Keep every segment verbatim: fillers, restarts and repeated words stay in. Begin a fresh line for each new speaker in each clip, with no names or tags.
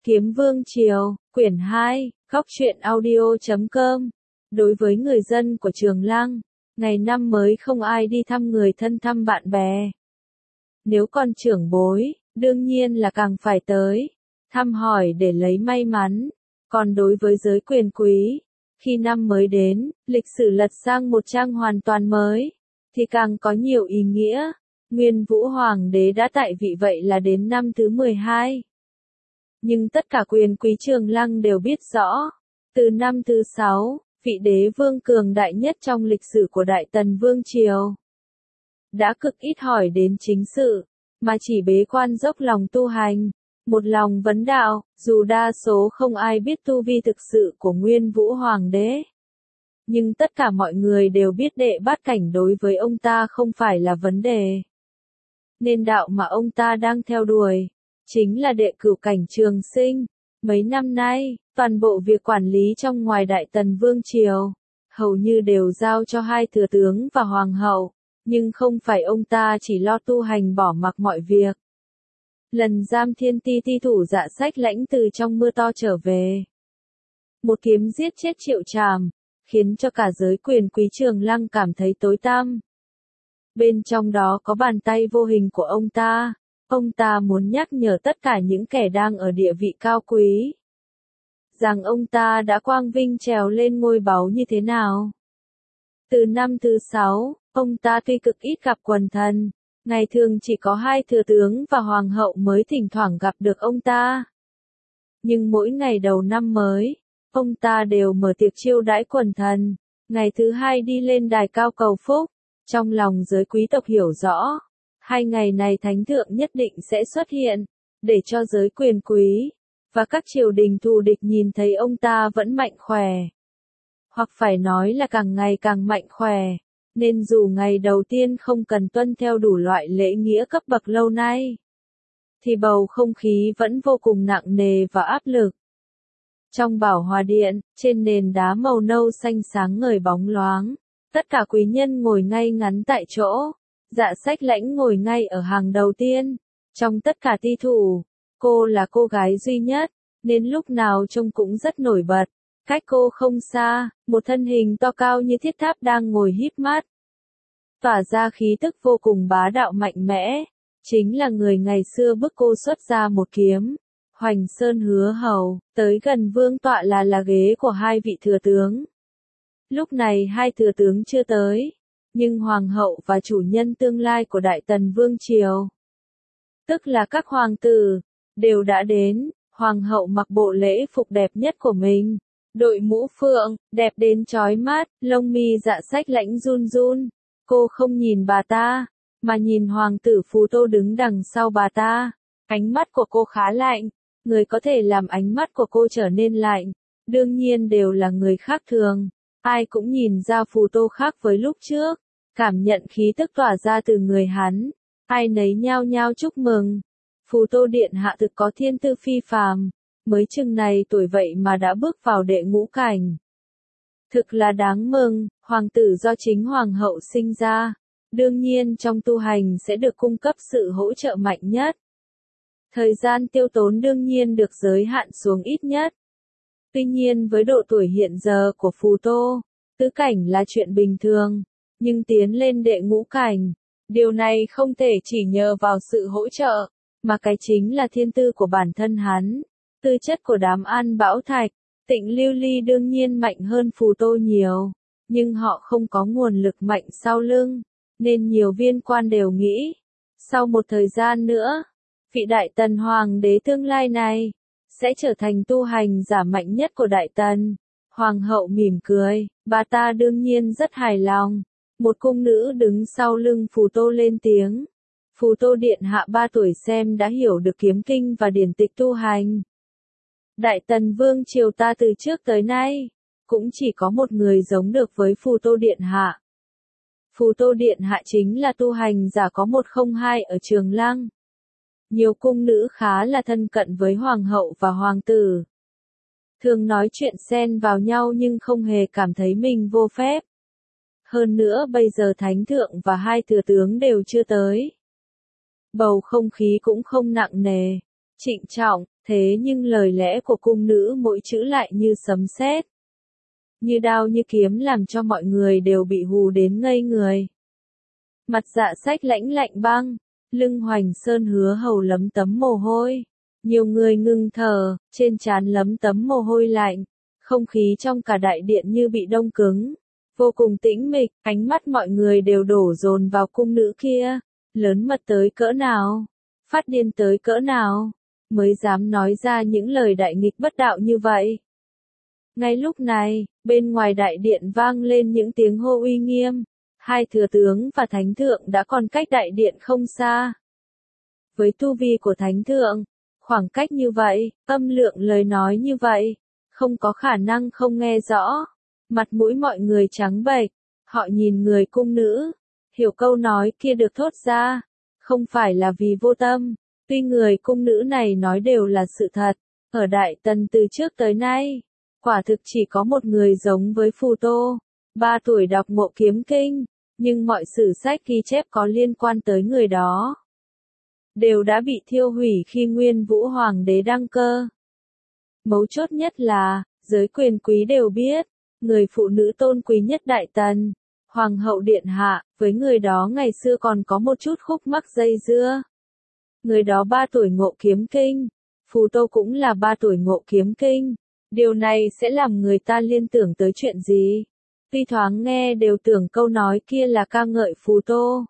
Kiếm Vương Triều, quyển hai, góc truyện audio chấm com. Đối với người dân của Trường Lăng, ngày năm mới không ai đi thăm người thân thăm bạn bè. Nếu còn trưởng bối, đương nhiên là càng phải tới, thăm hỏi để lấy may mắn. Còn đối với giới quyền quý, khi năm mới đến, lịch sử lật sang một trang hoàn toàn mới, thì càng có nhiều ý nghĩa. Nguyên Vũ Hoàng đế đã tại vị vậy là đến năm thứ mười hai. Nhưng tất cả quyền quý Trường Lăng đều biết rõ, từ năm thứ sáu, vị đế vương cường đại nhất trong lịch sử của Đại Tần Vương Triều đã cực ít hỏi đến chính sự, mà chỉ bế quan dốc lòng tu hành, một lòng vấn đạo, dù đa số không ai biết tu vi thực sự của Nguyên Vũ Hoàng đế. Nhưng tất cả mọi người đều biết đệ bát cảnh đối với ông ta không phải là vấn đề. Nên đạo mà ông ta đang theo đuổi chính là đệ cửu cảnh trường sinh. Mấy năm nay, toàn bộ việc quản lý trong ngoài Đại Tần Vương Triều, hầu như đều giao cho hai thừa tướng và hoàng hậu, nhưng không phải ông ta chỉ lo tu hành bỏ mặc mọi việc. Lần Giam Thiên Ti ti thủ Dạ Sách Lãnh từ trong mưa to trở về, một kiếm giết chết Triệu Trảm, khiến cho cả giới quyền quý Trường Lăng cảm thấy tối tăm. Bên trong đó có bàn tay vô hình của ông ta. Ông ta muốn nhắc nhở tất cả những kẻ đang ở địa vị cao quý, rằng ông ta đã quang vinh trèo lên ngôi báu như thế nào. Từ năm thứ sáu, ông ta tuy cực ít gặp quần thần, ngày thường chỉ có hai thừa tướng và hoàng hậu mới thỉnh thoảng gặp được ông ta. Nhưng mỗi ngày đầu năm mới, ông ta đều mở tiệc chiêu đãi quần thần, ngày thứ hai đi lên đài cao cầu phúc. Trong lòng giới quý tộc hiểu rõ, hai ngày này thánh thượng nhất định sẽ xuất hiện, để cho giới quyền quý và các triều đình thù địch nhìn thấy ông ta vẫn mạnh khỏe. Hoặc phải nói là càng ngày càng mạnh khỏe, nên dù ngày đầu tiên không cần tuân theo đủ loại lễ nghĩa cấp bậc lâu nay, thì bầu không khí vẫn vô cùng nặng nề và áp lực. Trong Bảo Hòa Điện, trên nền đá màu nâu xanh sáng ngời bóng loáng, tất cả quý nhân ngồi ngay ngắn tại chỗ. Dạ Sách Lãnh ngồi ngay ở hàng đầu tiên. Trong tất cả ti thủ, cô là cô gái duy nhất, nên lúc nào trông cũng rất nổi bật. Cách cô không xa, một thân hình to cao như thiết tháp đang ngồi híp mắt, tỏa ra khí tức vô cùng bá đạo mạnh mẽ. Chính là người ngày xưa bức cô xuất ra một kiếm. Hoành Sơn Hứa Hầu, tới gần vương tọa là là ghế của hai vị thừa tướng. Lúc này hai thừa tướng chưa tới, nhưng hoàng hậu và chủ nhân tương lai của Đại Tần Vương Triều, tức là các hoàng tử, đều đã đến. Hoàng hậu mặc bộ lễ phục đẹp nhất của mình, đội mũ phượng, đẹp đến chói mắt, lông mi Dạ Sách Lãnh run run. Cô không nhìn bà ta, mà nhìn hoàng tử Phù Tô đứng đằng sau bà ta. Ánh mắt của cô khá lạnh, người có thể làm ánh mắt của cô trở nên lạnh, đương nhiên đều là người khác thường. Ai cũng nhìn ra Phù Tô khác với lúc trước, cảm nhận khí tức tỏa ra từ người hắn, ai nấy nhao nhao chúc mừng. Phù Tô điện hạ thực có thiên tư phi phàm, mới chừng này tuổi vậy mà đã bước vào đệ ngũ cảnh. Thực là đáng mừng, hoàng tử do chính hoàng hậu sinh ra, đương nhiên trong tu hành sẽ được cung cấp sự hỗ trợ mạnh nhất. Thời gian tiêu tốn đương nhiên được giới hạn xuống ít nhất. Tuy nhiên với độ tuổi hiện giờ của Phù Tô, tứ cảnh là chuyện bình thường, nhưng tiến lên đệ ngũ cảnh, điều này không thể chỉ nhờ vào sự hỗ trợ, mà cái chính là thiên tư của bản thân hắn. Tư chất của đám An Bảo Thạch, Tịnh Lưu Ly đương nhiên mạnh hơn Phù Tô nhiều, nhưng họ không có nguồn lực mạnh sau lưng, nên nhiều viên quan đều nghĩ, sau một thời gian nữa, vị Đại Tần Hoàng đế tương lai này sẽ trở thành tu hành giả mạnh nhất của Đại Tần. Hoàng hậu mỉm cười, bà ta đương nhiên rất hài lòng. Một cung nữ đứng sau lưng Phù Tô lên tiếng. Phù Tô điện hạ ba tuổi xem đã hiểu được kiếm kinh và điển tịch tu hành. Đại Tần Vương Triều ta từ trước tới nay, cũng chỉ có một người giống được với Phù Tô điện hạ. Phù Tô điện hạ chính là tu hành giả có một không hai ở Trường Lăng. Nhiều cung nữ khá là thân cận với hoàng hậu và hoàng tử, thường nói chuyện xen vào nhau nhưng không hề cảm thấy mình vô phép. Hơn nữa bây giờ thánh thượng và hai thừa tướng đều chưa tới, bầu không khí cũng không nặng nề, trịnh trọng. Thế nhưng lời lẽ của cung nữ mỗi chữ lại như sấm sét, như đao như kiếm làm cho mọi người đều bị hù đến ngây người. Mặt Dạ Sách lãnh lạnh băng, lưng Hoành Sơn Hứa Hầu lấm tấm mồ hôi. Nhiều người ngừng thở, trên trán lấm tấm mồ hôi lạnh. Không khí trong cả đại điện như bị đông cứng. Vô cùng tĩnh mịch, ánh mắt mọi người đều đổ dồn vào cung nữ kia. Lớn mật tới cỡ nào? Phát điên tới cỡ nào? Mới dám nói ra những lời đại nghịch bất đạo như vậy. Ngay lúc này, bên ngoài đại điện vang lên những tiếng hô uy nghiêm. Hai thừa tướng và thánh thượng đã còn cách đại điện không xa. Với tu vi của thánh thượng, khoảng cách như vậy, âm lượng lời nói như vậy, không có khả năng không nghe rõ. Mặt mũi mọi người trắng bệch, họ nhìn người cung nữ, hiểu câu nói kia được thốt ra, không phải là vì vô tâm, tuy người cung nữ này nói đều là sự thật, ở Đại Tần từ trước tới nay, quả thực chỉ có một người giống với Phù Tô, ba tuổi đọc Ngộ Kiếm Kinh, nhưng mọi sử sách ghi chép có liên quan tới người đó đều đã bị thiêu hủy khi Nguyên Vũ Hoàng đế đăng cơ. Mấu chốt nhất là, giới quyền quý đều biết, người phụ nữ tôn quý nhất Đại Tần, Hoàng hậu Điện Hạ, với người đó ngày xưa còn có một chút khúc mắc dây dưa. Người đó ba tuổi Ngộ Kiếm Kinh, Phù Tô cũng là ba tuổi Ngộ Kiếm Kinh, điều này sẽ làm người ta liên tưởng tới chuyện gì? Tuy thoáng nghe đều tưởng câu nói kia là ca ngợi Phù Tô.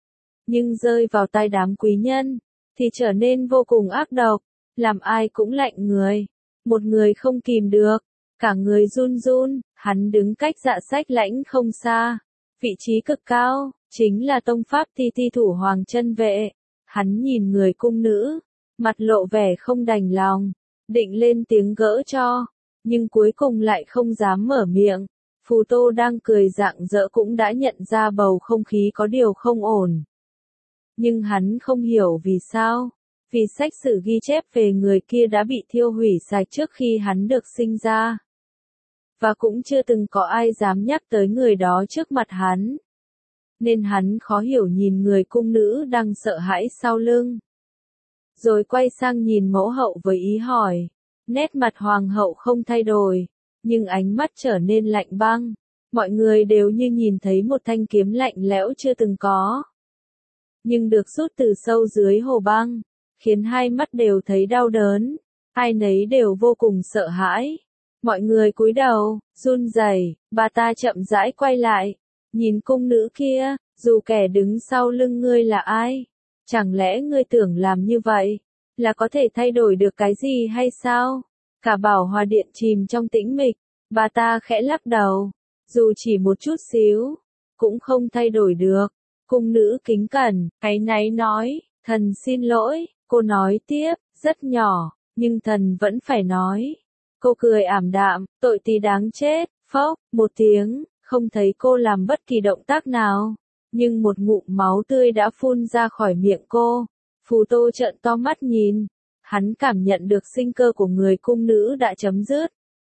Nhưng rơi vào tai đám quý nhân, thì trở nên vô cùng ác độc, làm ai cũng lạnh người. Một người không kìm được, cả người run run, hắn đứng cách Dạ Sách lãnh không xa. Vị trí cực cao, chính là tông pháp ti ti thủ Hoàng Chân Vệ. Hắn nhìn người cung nữ, mặt lộ vẻ không đành lòng, định lên tiếng gỡ cho, nhưng cuối cùng lại không dám mở miệng. Phù Tô đang cười rạng rỡ cũng đã nhận ra bầu không khí có điều không ổn. Nhưng hắn không hiểu vì sao, vì sách sử ghi chép về người kia đã bị thiêu hủy sạch trước khi hắn được sinh ra. Và cũng chưa từng có ai dám nhắc tới người đó trước mặt hắn. Nên hắn khó hiểu nhìn người cung nữ đang sợ hãi sau lưng. Rồi quay sang nhìn mẫu hậu với ý hỏi. Nét mặt hoàng hậu không thay đổi, nhưng ánh mắt trở nên lạnh băng. Mọi người đều như nhìn thấy một thanh kiếm lạnh lẽo chưa từng có. Nhưng được rút từ sâu dưới hồ băng, khiến hai mắt đều thấy đau đớn. Ai nấy đều vô cùng sợ hãi. Mọi người cúi đầu, run rẩy, bà ta chậm rãi quay lại, nhìn cung nữ kia, dù kẻ đứng sau lưng ngươi là ai, chẳng lẽ ngươi tưởng làm như vậy, là có thể thay đổi được cái gì hay sao? Cả Bảo Hòa Điện chìm trong tĩnh mịch, bà ta khẽ lắc đầu, dù chỉ một chút xíu, cũng không thay đổi được. Cung nữ kính cẩn, áy náy nói, thần xin lỗi, cô nói tiếp, rất nhỏ, nhưng thần vẫn phải nói. Cô cười ảm đạm, tội tí đáng chết, phốc, một tiếng, không thấy cô làm bất kỳ động tác nào. Nhưng một ngụm máu tươi đã phun ra khỏi miệng cô. Phù Tô trợn to mắt nhìn. Hắn cảm nhận được sinh cơ của người cung nữ đã chấm dứt.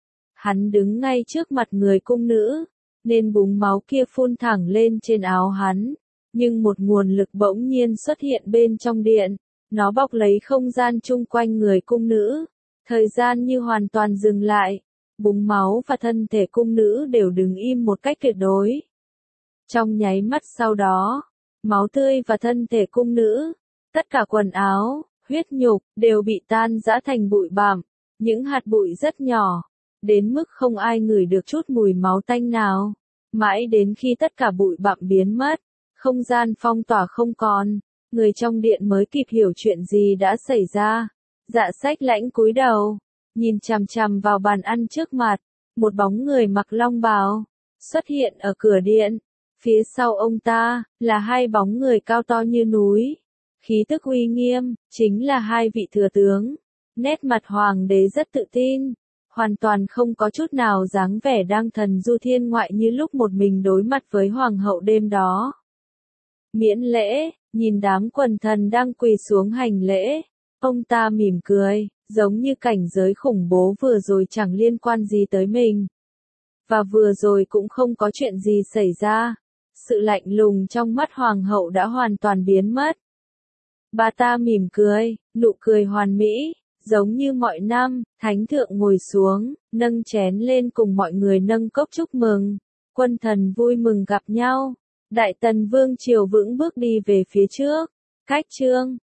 Hắn đứng ngay trước mặt người cung nữ, nên búng máu kia phun thẳng lên trên áo hắn. Nhưng một nguồn lực bỗng nhiên xuất hiện bên trong điện. Nó bọc lấy không gian chung quanh người cung nữ. Thời gian như hoàn toàn dừng lại, búng máu và thân thể cung nữ đều đứng im một cách tuyệt đối. Trong nháy mắt sau đó, máu tươi và thân thể cung nữ, tất cả quần áo, huyết nhục, đều bị tan rã thành bụi bặm, những hạt bụi rất nhỏ, đến mức không ai ngửi được chút mùi máu tanh nào. Mãi đến khi tất cả bụi bặm biến mất, không gian phong tỏa không còn, người trong điện mới kịp hiểu chuyện gì đã xảy ra. Dạ Sách lãnh cúi đầu, nhìn chằm chằm vào bàn ăn trước mặt, một bóng người mặc long bào xuất hiện ở cửa điện. Phía sau ông ta là hai bóng người cao to như núi, khí tức uy nghiêm, chính là hai vị thừa tướng. Nét mặt hoàng đế rất tự tin, hoàn toàn không có chút nào dáng vẻ đang thần du thiên ngoại như lúc một mình đối mặt với hoàng hậu đêm đó. Miễn lễ, nhìn đám quần thần đang quỳ xuống hành lễ. Ông ta mỉm cười, giống như cảnh giới khủng bố vừa rồi chẳng liên quan gì tới mình. Và vừa rồi cũng không có chuyện gì xảy ra. Sự lạnh lùng trong mắt hoàng hậu đã hoàn toàn biến mất. Bà ta mỉm cười, nụ cười hoàn mỹ, Giống như mọi năm, thánh thượng ngồi xuống, nâng chén lên cùng mọi người nâng cốc chúc mừng. Quân thần vui mừng gặp nhau. Đại Tần Vương triều vững bước đi về phía trước. Khách trương,